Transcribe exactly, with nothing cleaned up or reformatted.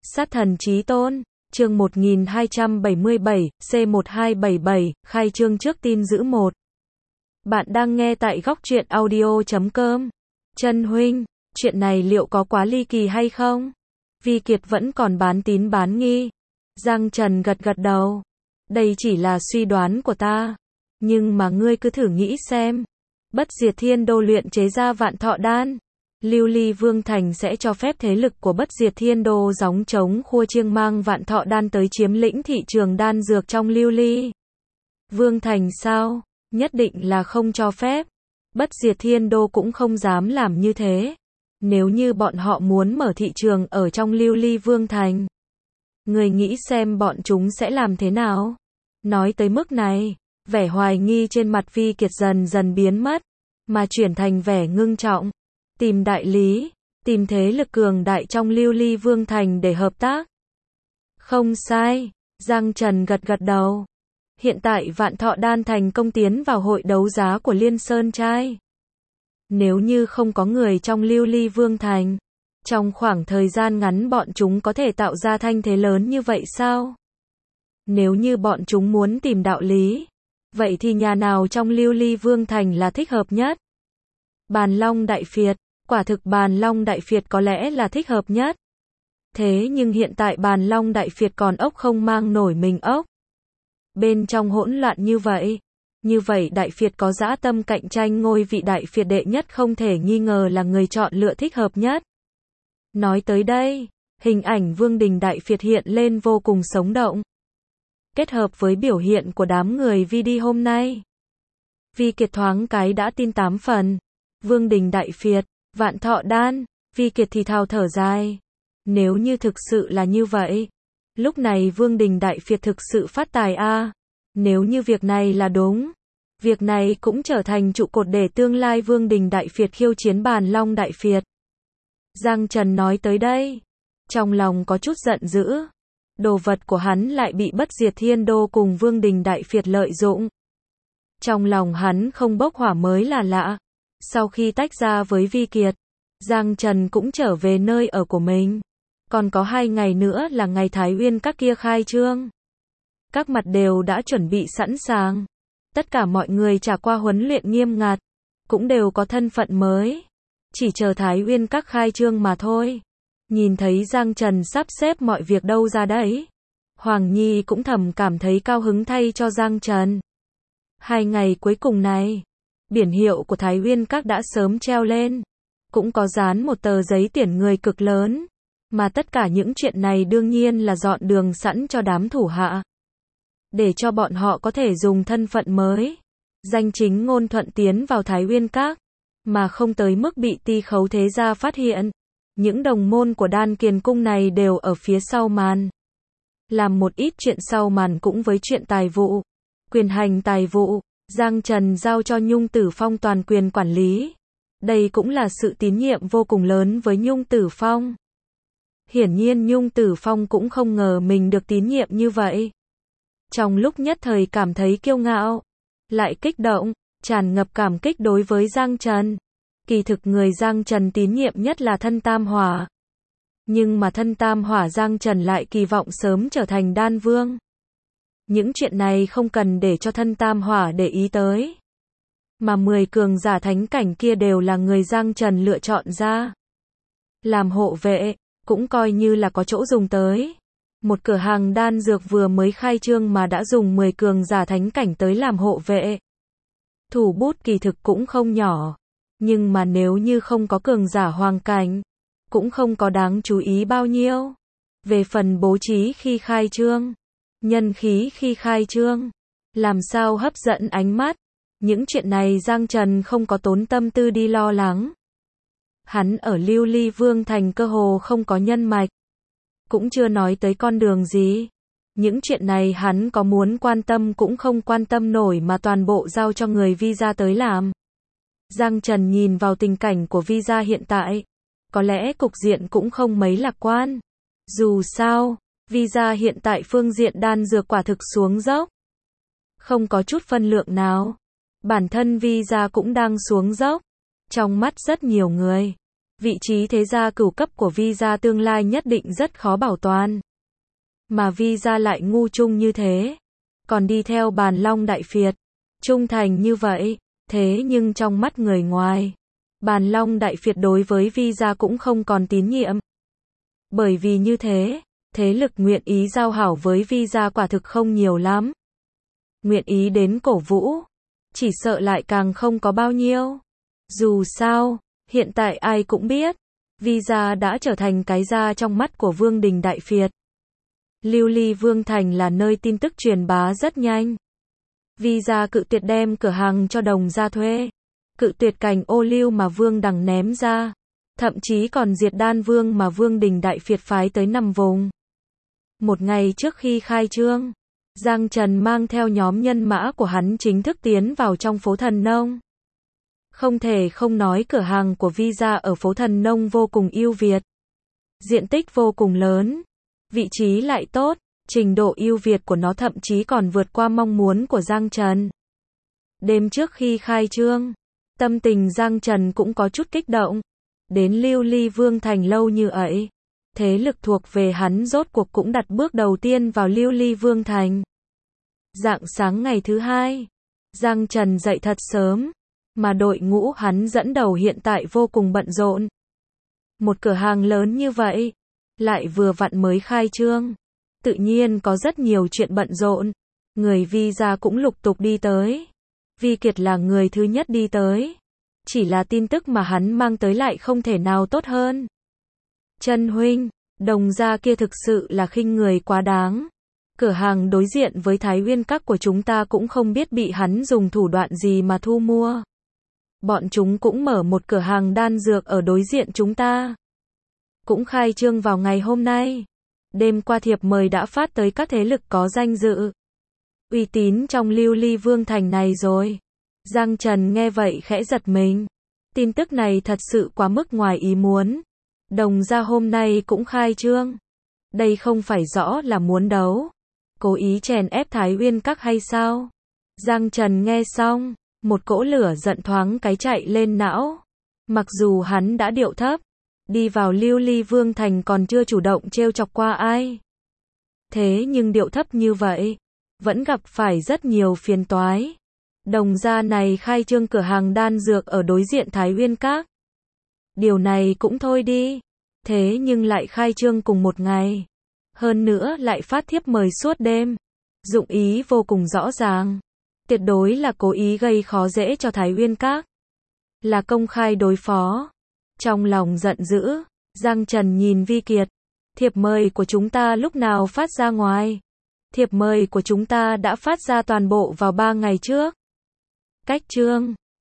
Sát thần chí tôn, chương một nghìn hai trăm bảy mươi bảy, C một hai bảy bảy, khai trương trước tin dữ một. Bạn đang nghe tại góc truyện audio chấm com. Trân huynh, chuyện này liệu có quá ly kỳ hay không? Vi Kiệt vẫn còn bán tín bán nghi. Giang Trần gật gật đầu. Đây chỉ là suy đoán của ta. Nhưng mà ngươi cứ thử nghĩ xem. Bất diệt thiên đô luyện chế ra vạn thọ đan. Lưu Ly Vương Thành sẽ cho phép thế lực của bất diệt thiên đô gióng trống khua chiêng mang vạn thọ đan tới chiếm lĩnh thị trường đan dược trong Lưu Ly Vương Thành sao? Nhất định là không cho phép. Bất diệt thiên đô cũng không dám làm như thế. Nếu như bọn họ muốn mở thị trường ở trong Lưu Ly Vương Thành, người nghĩ xem bọn chúng sẽ làm thế nào? Nói tới mức này, vẻ hoài nghi trên mặt Vi Kiệt dần dần biến mất, mà chuyển thành vẻ ngưng trọng. Tìm đại lý, tìm thế lực cường đại trong Lưu Ly Vương Thành để hợp tác. Không sai, Giang Trần gật gật đầu. Hiện tại vạn thọ đan thành công tiến vào hội đấu giá của Liên Sơn Trai. Nếu như không có người trong Lưu Ly Vương Thành, trong khoảng thời gian ngắn bọn chúng có thể tạo ra thanh thế lớn như vậy sao? Nếu như bọn chúng muốn tìm đạo lý, vậy thì nhà nào trong Lưu Ly Vương Thành là thích hợp nhất? Bàn Long Đại Phiệt, quả thực Bàn Long Đại Phiệt có lẽ là thích hợp nhất. Thế nhưng hiện tại Bàn Long Đại Phiệt còn ốc không mang nổi mình ốc. Bên trong hỗn loạn như vậy, như vậy Đại Phiệt có dã tâm cạnh tranh ngôi vị Đại Phiệt đệ nhất không thể nghi ngờ là người chọn lựa thích hợp nhất. Nói tới đây, hình ảnh Vương Đình Đại Phiệt hiện lên vô cùng sống động. Kết hợp với biểu hiện của đám người Vi đi hôm nay, Vi Kiệt thoáng cái đã tin tám phần. Vương Đình Đại Phiệt, vạn thọ đan, Vi Kiệt thì thào thở dài. Nếu như thực sự là như vậy, lúc này Vương Đình Đại Phiệt thực sự phát tài a. À. Nếu như việc này là đúng, việc này cũng trở thành trụ cột để tương lai Vương Đình Đại Phiệt khiêu chiến Bàn Long Đại Phiệt. Giang Trần nói tới đây, trong lòng có chút giận dữ. Đồ vật của hắn lại bị bất diệt thiên đô cùng Vương Đình Đại Phiệt lợi dụng. Trong lòng hắn không bốc hỏa mới là lạ. Sau khi tách ra với Vi Kiệt, Giang Trần cũng trở về nơi ở của mình. Còn có hai ngày nữa là ngày Thái Uyên các kia khai trương. Các mặt đều đã chuẩn bị sẵn sàng. Tất cả mọi người trải qua huấn luyện nghiêm ngặt, cũng đều có thân phận mới. Chỉ chờ Thái Uyên các khai trương mà thôi. Nhìn thấy Giang Trần sắp xếp mọi việc đâu ra đấy, Hoàng Nhi cũng thầm cảm thấy cao hứng thay cho Giang Trần. Hai ngày cuối cùng này, biển hiệu của Thái Uyên các đã sớm treo lên, cũng có dán một tờ giấy tuyển người cực lớn, mà tất cả những chuyện này đương nhiên là dọn đường sẵn cho đám thủ hạ, để cho bọn họ có thể dùng thân phận mới, danh chính ngôn thuận tiến vào Thái Uyên các, mà không tới mức bị Ti Khấu thế gia phát hiện. Những đồng môn của Đan Kiền cung này đều ở phía sau màn, làm một ít chuyện sau màn cũng với chuyện tài vụ, quyền hành tài vụ. Giang Trần giao cho Nhung Tử Phong toàn quyền quản lý. Đây cũng là sự tín nhiệm vô cùng lớn với Nhung Tử Phong. Hiển nhiên Nhung Tử Phong cũng không ngờ mình được tín nhiệm như vậy. Trong lúc nhất thời cảm thấy kiêu ngạo, lại kích động, tràn ngập cảm kích đối với Giang Trần. Kỳ thực người Giang Trần tín nhiệm nhất là thân Tam Hỏa. Nhưng mà thân Tam Hỏa Giang Trần lại kỳ vọng sớm trở thành đan vương. Những chuyện này không cần để cho thân Tam Hỏa để ý tới. Mà mười cường giả thánh cảnh kia đều là người Giang Trần lựa chọn ra. Làm hộ vệ, cũng coi như là có chỗ dùng tới. Một cửa hàng đan dược vừa mới khai trương mà đã dùng mười cường giả thánh cảnh tới làm hộ vệ. Thủ bút kỳ thực cũng không nhỏ. Nhưng mà nếu như không có cường giả hoàng cảnh, cũng không có đáng chú ý bao nhiêu. Về phần bố trí khi khai trương, nhân khí khi khai trương, làm sao hấp dẫn ánh mắt, những chuyện này Giang Trần không có tốn tâm tư đi lo lắng. Hắn ở Lưu Ly Vương Thành cơ hồ không có nhân mạch, cũng chưa nói tới con đường gì. Những chuyện này hắn có muốn quan tâm cũng không quan tâm nổi mà toàn bộ giao cho người Vi gia tới làm. Giang Trần nhìn vào tình cảnh của Vi gia hiện tại, có lẽ cục diện cũng không mấy lạc quan. Dù sao, Vi gia hiện tại phương diện đan dược quả thực xuống dốc, không có chút phân lượng nào. Bản thân Vi gia cũng đang xuống dốc, trong mắt rất nhiều người. Vị trí thế gia cửu cấp của Vi gia tương lai nhất định rất khó bảo toàn. Mà Vi gia lại ngu trung như thế. Còn đi theo Bàn Long Đại Phiệt. Trung thành như vậy. Thế nhưng trong mắt người ngoài. Bàn Long Đại Phiệt đối với Vi gia cũng không còn tín nhiệm. Bởi vì như thế, thế lực nguyện ý giao hảo với Vi gia quả thực không nhiều lắm. Nguyện ý đến cổ vũ. Chỉ sợ lại càng không có bao nhiêu. Dù sao, hiện tại ai cũng biết. Vi gia đã trở thành cái gia trong mắt của Vương Đình Đại Phiệt. Lưu Ly Vương Thành là nơi tin tức truyền bá rất nhanh. Vi gia cự tuyệt đem cửa hàng cho Đồng gia thuê. Cự tuyệt cảnh ô lưu mà Vương Đằng ném ra. Thậm chí còn diệt Đan Vương mà Vương Đình Đại Phiệt phái tới nằm vùng. Một ngày trước khi khai trương, Giang Trần mang theo nhóm nhân mã của hắn chính thức tiến vào trong phố Thần Nông. Không thể không nói cửa hàng của Vi gia ở phố Thần Nông vô cùng ưu việt. Diện tích vô cùng lớn. Vị trí lại tốt. Trình độ ưu việt của nó thậm chí còn vượt qua mong muốn của Giang Trần. Đêm trước khi khai trương, tâm tình Giang Trần cũng có chút kích động. Đến Lưu Ly Vương Thành lâu như ấy. Thế lực thuộc về hắn rốt cuộc cũng đặt bước đầu tiên vào Lưu Ly Vương Thành. Rạng sáng ngày thứ hai, Giang Trần dậy thật sớm, mà đội ngũ hắn dẫn đầu hiện tại vô cùng bận rộn. Một cửa hàng lớn như vậy, lại vừa vặn mới khai trương, tự nhiên có rất nhiều chuyện bận rộn. Người Vi gia cũng lục tục đi tới. Vi Kiệt là người thứ nhất đi tới. Chỉ là tin tức mà hắn mang tới lại không thể nào tốt hơn. Trần huynh, Đồng gia kia thực sự là khinh người quá đáng. Cửa hàng đối diện với Thái Uyên Các của chúng ta cũng không biết bị hắn dùng thủ đoạn gì mà thu mua. Bọn chúng cũng mở một cửa hàng đan dược ở đối diện chúng ta. Cũng khai trương vào ngày hôm nay. Đêm qua thiệp mời đã phát tới các thế lực có danh dự, uy tín trong Lưu Ly Vương Thành này rồi. Giang Trần nghe vậy khẽ giật mình. Tin tức này thật sự quá mức ngoài ý muốn. Đồng gia hôm nay cũng khai trương. Đây không phải rõ là muốn đấu, cố ý chèn ép Thái Uyên Các hay sao? Giang Trần nghe xong, một cỗ lửa giận thoáng cái chạy lên não. Mặc dù hắn đã điệu thấp, đi vào Lưu Ly Vương Thành còn chưa chủ động trêu chọc qua ai. Thế nhưng điệu thấp như vậy, vẫn gặp phải rất nhiều phiền toái. Đồng gia này khai trương cửa hàng đan dược ở đối diện Thái Uyên Các. Điều này cũng thôi đi. Thế nhưng lại khai trương cùng một ngày. Hơn nữa lại phát thiếp mời suốt đêm. Dụng ý vô cùng rõ ràng. Tuyệt đối là cố ý gây khó dễ cho Thái Uyên Các. Là công khai đối phó. Trong lòng giận dữ, Giang Trần nhìn Vi Kiệt. Thiệp mời của chúng ta lúc nào phát ra ngoài? Thiệp mời của chúng ta đã phát ra toàn bộ vào ba ngày trước. Cách trương.